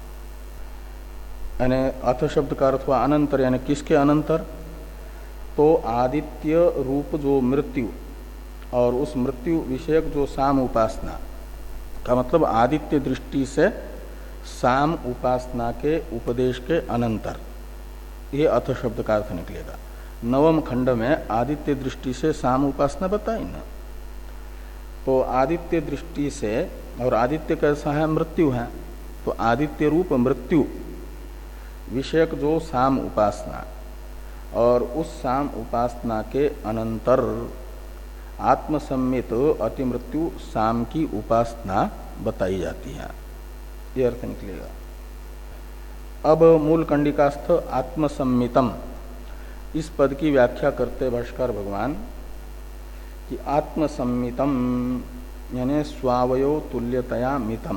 यानी अथ शब्द का अर्थ हुआ अनंतर, यानी किसके अनंतर? तो आदित्य रूप जो मृत्यु और उस मृत्यु विषयक जो साम उपासना का मतलब आदित्य दृष्टि से साम उपासना के उपदेश के अनंतर, ये अथ शब्द का अर्थ निकलेगा। नवम खंड में आदित्य दृष्टि से साम उपासना बताई ना, तो आदित्य दृष्टि से, और आदित्य कैसा है? मृत्यु है। तो आदित्य रूप मृत्यु विषयक जो साम उपासना और उस साम उपासना के अनंतर आत्मसम्मित अतिमृत्यु साम की उपासना बताई जाती है, ये अर्थ निकलेगा। अब मूल कंडिकास्थ आत्मसम्मितम इस पद की व्याख्या करते भाष्कर भगवान कि आत्मसम्मितम यानी स्वावयो तुल्यतया मितम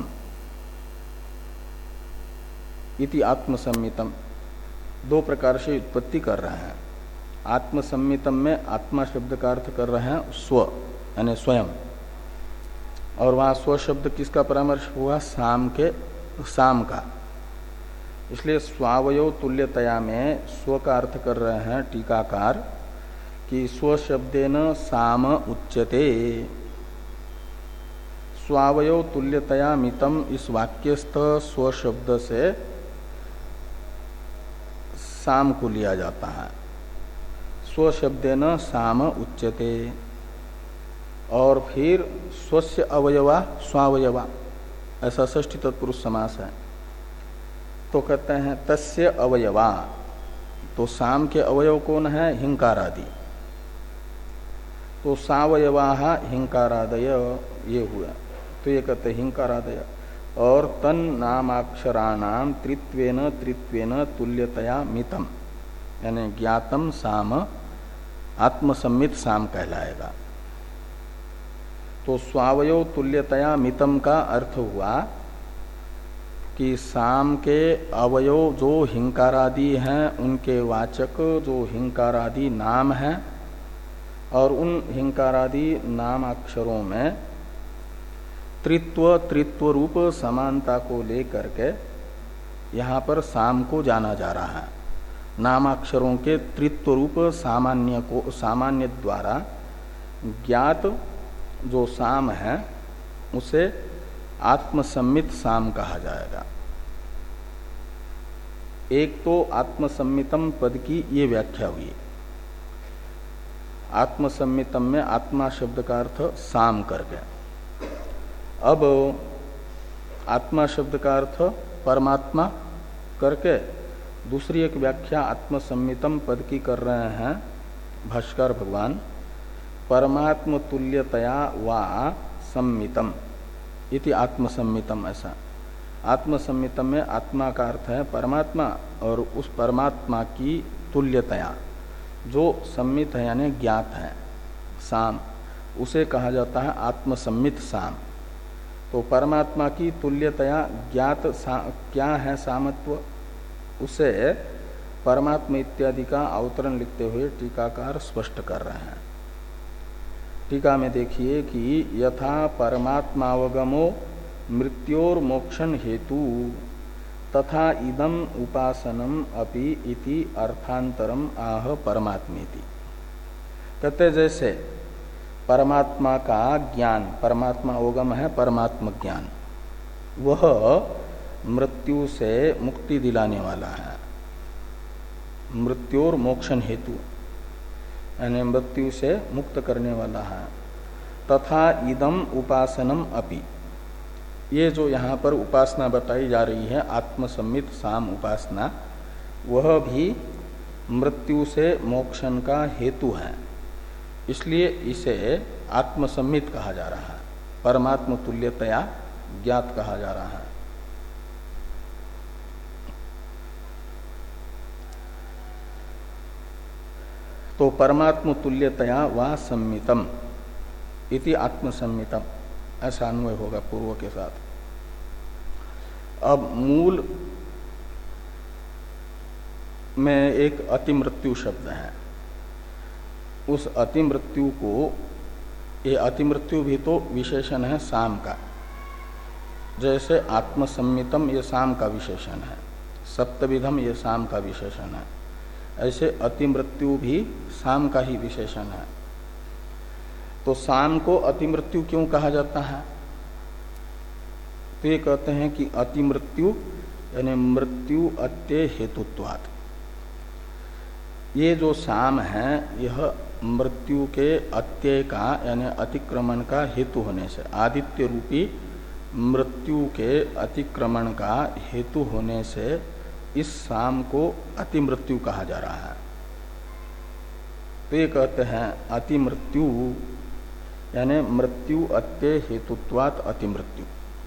इति आत्मसम्मितम दो प्रकार से उत्पत्ति कर रहे हैं। आत्मसम्मितम में आत्मा शब्द का अर्थ कर रहे हैं स्व यानी स्वयं, और वहां स्व शब्द किसका परामर्श हुआ? साम के, साम का। इसलिए स्वावयो तुल्यतया में स्व का अर्थ कर रहे हैं टीकाकार कि स्व शब्देन साम उच्यते। स्वावयो तुल्यतया मितम इस वाक्यस्थ स्व शब्द से साम को लिया जाता है। स्व शब्देन साम उच्यते, और फिर स्वस्य अवयवा स्वावयवा, ऐसा षष्ठी तत्पुरुष समास है। तो कहते हैं तस्य अवयवा, तो साम के अवयव कौन है? हिंकार आदि। तो सावयवा हिंकारादय ये हुआ, तो ये कहते हिंकारादय। और तन नामाक्षराणाम त्रित्वेन त्रित्वेन तुल्यतया मितम यानी ज्ञातम साम आत्मसम्मित साम कहलाएगा। तो स्वावयो तुल्यतया मितम का अर्थ हुआ कि साम के अवयव जो हिंकारादि हैं उनके वाचक जो हिंकारादि नाम हैं, और उन हिंकारादि नाम अक्षरों में त्रित्व त्रित्व रूप समानता को लेकर के यहाँ पर साम को जाना जा रहा है। नामाक्षरों के त्रित्व रूप सामान्य को सामान्य द्वारा ज्ञात जो साम है उसे आत्मसम्मित साम कहा जाएगा। एक तो आत्मसम्मितम पद की ये व्याख्या हुई। आत्मसम्मितम में आत्मा शब्द का अर्थ साम कर गया। अब आत्मा शब्द का अर्थ परमात्मा करके दूसरी एक व्याख्या आत्मसम्मितम पद की कर रहे हैं भाष्कर भगवान, परमात्म तुल्यतया वा सम्मितम इति आत्मसम्मितम। ऐसा आत्मसम्मितम में आत्मा का अर्थ है परमात्मा, और उस परमात्मा की तुल्यतया जो सम्मित है यानी ज्ञात है साम, उसे कहा जाता है आत्मसम्मित साम। तो परमात्मा की तुल्यतया ज्ञात क्या है सामत्व, उसे परमात्मा इत्यादि का अवतरण लिखते हुए टीकाकार स्पष्ट कर रहे हैं। टीका में देखिए कि यथा परमात्मावगमो मृत्योर मोक्षण हेतु तथा इदम उपासनम अपि इति अर्थांतरम आह परमात्मेति। कहते जैसे परमात्मा का ज्ञान, परमात्मा अवगम है परमात्मा ज्ञान, वह मृत्यु से मुक्ति दिलाने वाला है, मृत्यु और मोक्षण हेतु यानी मृत्यु से मुक्त करने वाला है। तथा इदम उपासनम अपि, ये जो यहाँ पर उपासना बताई जा रही है आत्मसम्मित साम उपासना, वह भी मृत्यु से मोक्षण का हेतु है, इसलिए इसे आत्मसम्मित कहा जा रहा है, परमात्म तुल्यतया ज्ञात कहा जा रहा है। तो परमात्म तुल्यतया वा सम्मितम इति आत्मसम्मितम, ऐसा अन्वय होगा पूर्व के साथ। अब मूल में एक अतिमृत्यु शब्द है, उस अतिमृत्यु को, ये अतिमृत्यु भी तो विशेषण है साम का, जैसे आत्मसम्मितम ये साम का विशेषण है, सप्तविधम ये साम का विशेषण है, ऐसे अतिमृत्यु भी साम का ही विशेषण है। तो साम को अतिमृत्यु क्यों कहा जाता है? तो ये कहते हैं कि अतिमृत्यु यानी मृत्यु अत्य हेतुत्वात्, ये जो साम है यह मृत्यु के अत्यय का यानी अतिक्रमण का हेतु होने से, आदित्य रूपी मृत्यु के अतिक्रमण का हेतु होने से इस साम को अतिमृत्यु कहा जा रहा है। तो ये कहते हैं अतिमृत्यु यानी मृत्यु अत्यय हेतुत्वात् अतिमृत्यु,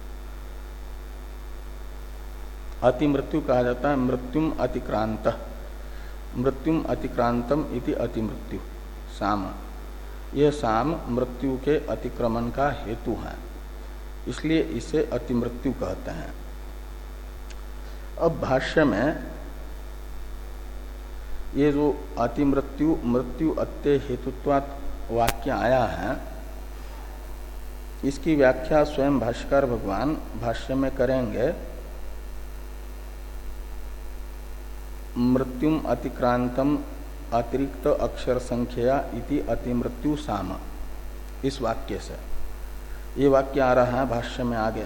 अतिमृत्यु कहा जाता है मृत्युम अतिक्रांत, मृत्युम अतिक्रांतम इति अतिमृत्यु साम, यह साम मृत्यु के अतिक्रमण का हेतु है, इसलिए इसे अतिमृत्यु कहते हैं। अब भाष्य में ये जो अतिमृत्यु मृत्यु अत्य हेतुत्वात् वाक्य आया है, इसकी व्याख्या स्वयं भाष्यकार भगवान भाष्य में करेंगे। मृत्युम अतिक्रांतम अतिरिक्त अक्षर संख्या इति अतिमृत्यु साम, इस वाक्य से ये वाक्य आ रहा है भाष्य में आगे।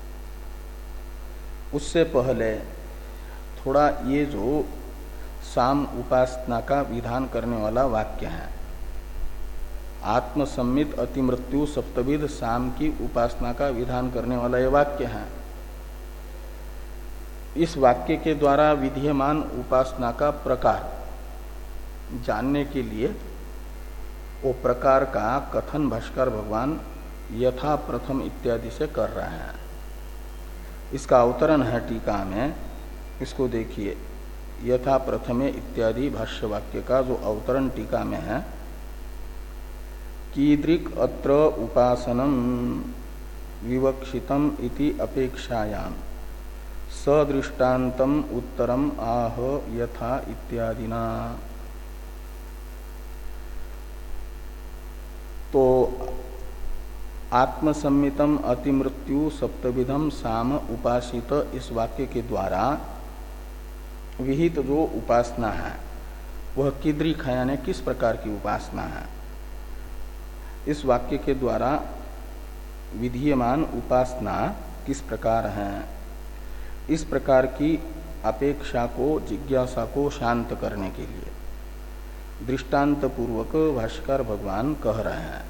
उससे पहले थोड़ा ये जो साम उपासना का विधान करने वाला वाक्य है, आत्मसम्मित अतिमृत्यु सप्तविध साम की उपासना का विधान करने वाला ये वाक्य है। इस वाक्य के द्वारा विधीयमान उपासना का प्रकार जानने के लिए वो प्रकार का कथन भाष्कर भगवान यथा प्रथम इत्यादि से कर रहे हैं। इसका अवतरण है टीका में, इसको देखिए। यथा प्रथमे इत्यादि भाष्य वाक्य का जो अवतरण टीका में है, कीदृक् अत्र उपासनम विवक्षितम इति अपेक्षायाम सदृष्टान्तम उत्तरम आह यथा इत्यादिना। तो आत्मसम्मितम अतिमृत्यु सप्तविधम साम उपासित इस वाक्य के द्वारा विहित जो उपासना है वह कीदृक् है यानी किस प्रकार की उपासना है। इस वाक्य के द्वारा विधीयमान उपासना किस प्रकार है, इस प्रकार की अपेक्षा को, जिज्ञासा को शांत करने के लिए दृष्टांत पूर्वक भाष्यकार भगवान कह रहे हैं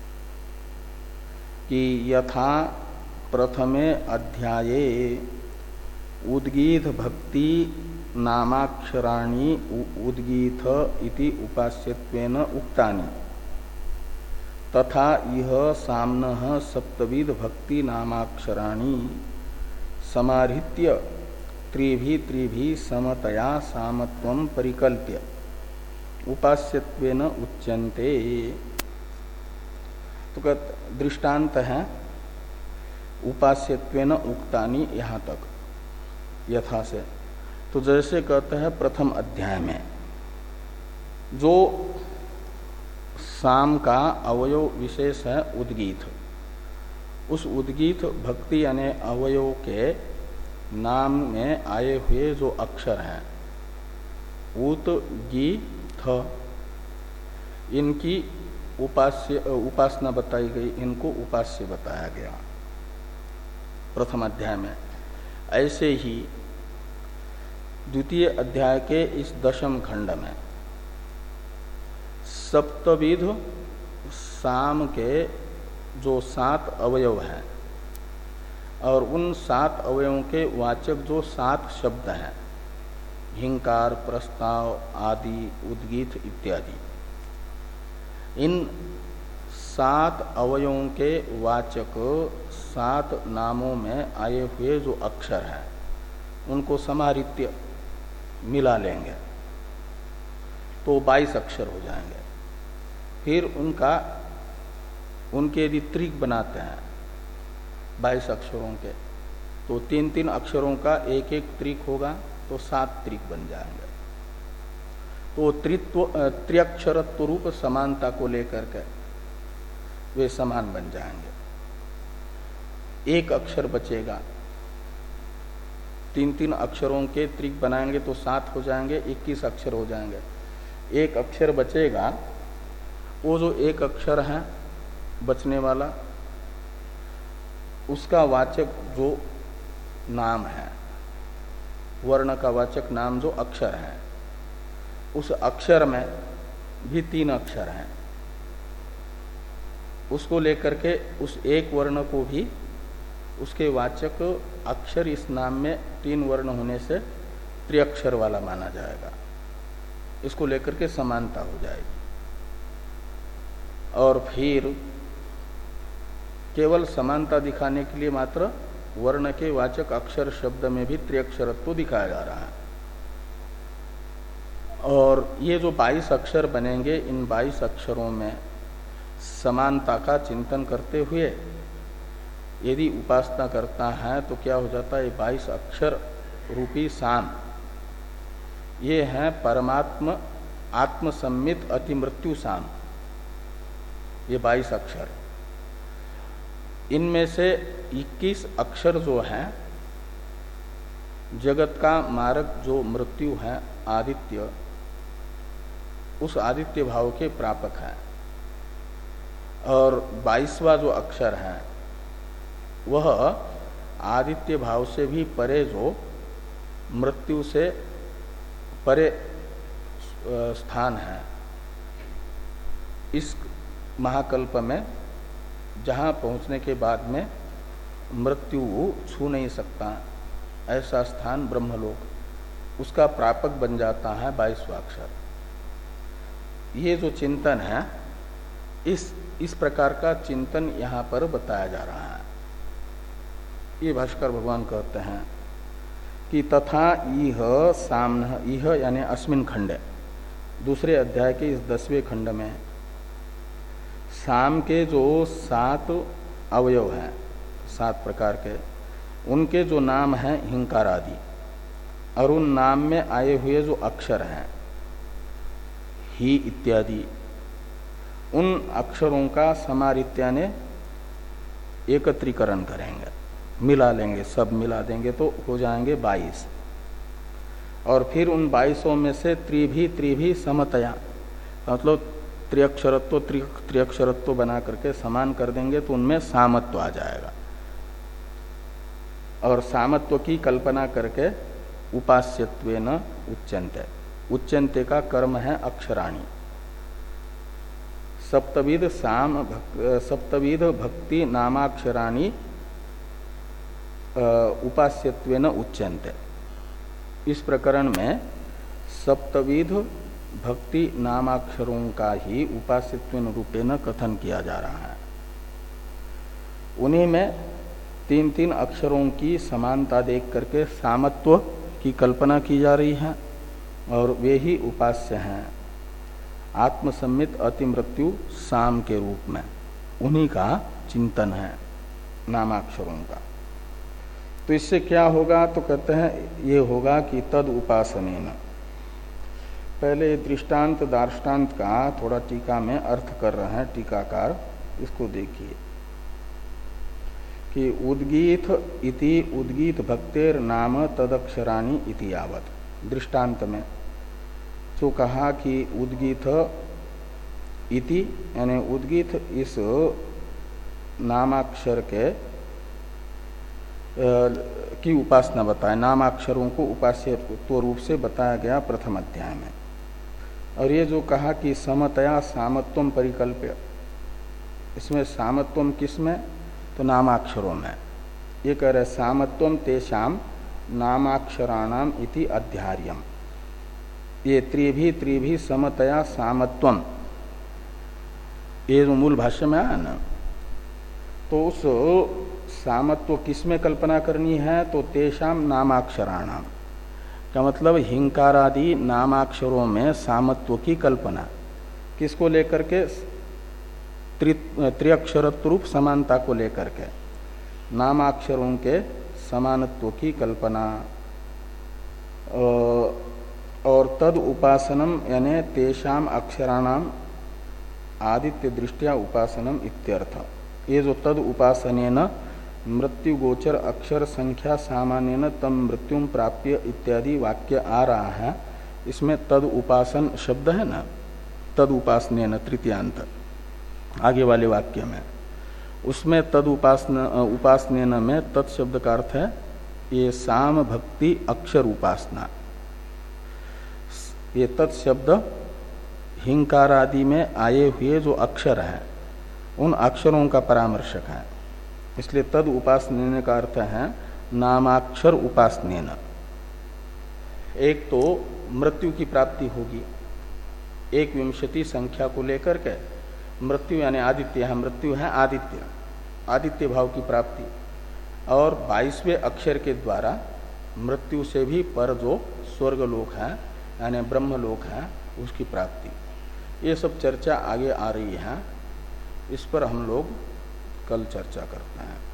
कि यथा प्रथमे अध्याये उद्गीत भक्ति नामाक्षराणि उद्गीत इति उपास्यत्वेन उक्तानि तथा यह साम्नः सप्तविध भक्ति नामाक्षराणि समाहृत्य त्रिभि त्रिभि समतया सामत्वं परिकल्प्य उपास्यत्वेन उच्यन्ते। तो दृष्टांत है उपास्यत्वेन उक्तानि यहाँ तक यथा से। तो जैसे कहते हैं प्रथम अध्याय में जो साम का अवयव विशेष है उद्गीत, उस उद्गीत भक्ति यानी अवयव के नाम में आए हुए जो अक्षर हैं उत गी थ, इनकी उपास्य उपासना बताई गई, इनको उपास्य बताया गया प्रथम अध्याय में। ऐसे ही द्वितीय अध्याय के इस दशम खंड में सप्तविध साम के जो सात अवयव हैं और उन सात अवयवों के वाचक जो सात शब्द हैं, हिंकार, प्रस्ताव, आदि, उद्गीत इत्यादि, इन सात अवयवों के वाचक सात नामों में आए हुए जो अक्षर हैं उनको समारित्य मिला लेंगे तो बाईस अक्षर हो जाएंगे। फिर उनका उनके यदि त्रिक बनाते हैं बाईस अक्षरों के, तो तीन तीन अक्षरों का एक एक त्रिक होगा तो सात त्रिक बन जाएंगे। तो त्रित्व त्रिअक्षरत्व रूप समानता को लेकर के वे समान बन जाएंगे। एक अक्षर बचेगा, तीन तीन अक्षरों के त्रिक बनाएंगे तो सात हो जाएंगे, इक्कीस अक्षर हो जाएंगे। एक अक्षर बचेगा, वो जो एक अक्षर है बचने वाला, उसका वाचक जो नाम है, वर्ण का वाचक नाम जो अक्षर है, उस अक्षर में भी तीन अक्षर हैं, उसको लेकर के उस एक वर्ण को भी उसके वाचक अक्षर इस नाम में तीन वर्ण होने से त्रिअक्षर वाला माना जाएगा। इसको लेकर के समानता हो जाएगी। और फिर केवल समानता दिखाने के लिए मात्र वर्ण के वाचक अक्षर शब्द में भी त्रिअक्षरत्व दिखाया जा रहा है। और ये जो बाईस अक्षर बनेंगे, इन बाईस अक्षरों में समानता का चिंतन करते हुए यदि उपासना करता है तो क्या हो जाता है, बाईस अक्षर रूपी साम, ये है परमात्म आत्मसम्मित अतिमृत्यु साम। ये बाईस अक्षर, इनमें से इक्कीस अक्षर जो हैं जगत का मार्ग जो मृत्यु है आदित्य, उस आदित्य भाव के प्रापक हैं। और बाईसवां जो अक्षर है वह आदित्य भाव से भी परे जो मृत्यु से परे स्थान है, इस महाकल्प में जहाँ पहुँचने के बाद में मृत्यु छू नहीं सकता, ऐसा स्थान ब्रह्मलोक, उसका प्रापक बन जाता है बाईसवां अक्षर। ये जो चिंतन है, इस इस प्रकार का चिंतन यहाँ पर बताया जा रहा है। ये भास्कर भगवान कहते हैं कि तथा इह साम्न, इह यानी अस्मिन खंडे, दूसरे अध्याय के इस दसवें खंड में साम के जो सात अवयव हैं, सात प्रकार के, उनके जो नाम हैं हिंकार आदि, और उन नाम में आए हुए जो अक्षर हैं ही इत्यादि, उन अक्षरों का समारित्या ने एकत्रीकरण करेंगे, मिला लेंगे, सब मिला देंगे तो हो जाएंगे बाईस। और फिर उन बाईसों में से त्रिभी त्रिभी समतया, मतलब त्रिअक्षरत्व त्रिअक्षरत्व बना करके समान कर देंगे तो उनमें सामत्व आ जाएगा। और सामत्व की कल्पना करके उपास्यत्वेन उच्यन्ते, उच्यन्ते का कर्म है अक्षराणि। सप्तविध साम भक, सप्तविध भक्ति नामाक्षराणि उपास्यत्वेन उच्यन्ते। इस प्रकरण में सप्तविध भक्ति नामाक्षरों का ही उपास्यत्वेन रूपेण कथन किया जा रहा है। उन्हीं में तीन तीन अक्षरों की समानता देख करके सामत्व की कल्पना की जा रही है, और वे ही उपास्य हैं आत्मसम्मित अतिमृत्यु साम के रूप में। उन्हीं का चिंतन है नामाक्षरों का। तो इससे क्या होगा, तो कहते हैं ये होगा कि तद उपासनेन। पहले दृष्टांत दार्ष्टान्त का थोड़ा टीका में अर्थ कर रहे हैं टीकाकार, इसको देखिए कि उद्गीत इति उद्गीत भक्तेर नाम तदक्षराणि इति यावत। दृष्टांत में तो कहा कि उद्गीत इति यानी उद्गीत इस नामाक्षर के की उपासना बताए, नामाक्षरों को उपास्य तो रूप से बताया गया प्रथम अध्याय में। और ये जो कहा कि समतया सामत्वम परिकल्प्य, इसमें सामत्वम किसमें, तो नामाक्षरों में। ये कह रहे सामत्वम तेषाम नामाक्षराणाम इति अध्यार्यम, ये त्रिभी त्रिभी समतया सामत्वम, ये जो मूल भाष्य में आया ना, तो उस सामत्व किसमें कल्पना करनी है, तो तेषाम नामाक्षराणाम का मतलब हिंकारादि नामाक्षरों में सामत्व की कल्पना, किसको लेकर के, त्रिअक्षरत्व रूप समानता को लेकर के, नामाक्षरों के समानत्व की कल्पना। और तद उपासनम यानी तेषाम अक्षराणाम आदित्य दृष्टिया उपासनम इत्यर्थ। ये जो तद उपासनेन मृत्यु गोचर अक्षर संख्या सामान्यन तम मृत्युम प्राप्य इत्यादि वाक्य आ रहा है, इसमें तद उपासन शब्द है ना, तद उपासनेन तृतीयांत आगे वाले वाक्य में, उसमें तद उपासन उपासनेन में तत् शब्द का अर्थ है ये साम भक्ति अक्षर उपासना। ये तत् शब्द हिंकार आदि में आए हुए जो अक्षर हैं उन अक्षरों का परामर्शक है, इसलिए तद उपासनेन का अर्थ है नामाक्षर उपासनेन। एक तो मृत्यु की प्राप्ति होगी, एक विंशति संख्या को लेकर के, मृत्यु यानी आदित्य है, मृत्यु है आदित्य, आदित्य भाव की प्राप्ति, और बाईसवें अक्षर के द्वारा मृत्यु से भी पर जो स्वर्गलोक है यानी ब्रह्मलोक है उसकी प्राप्ति। ये सब चर्चा आगे आ रही है, इस पर हम लोग कल चर्चा करते हैं।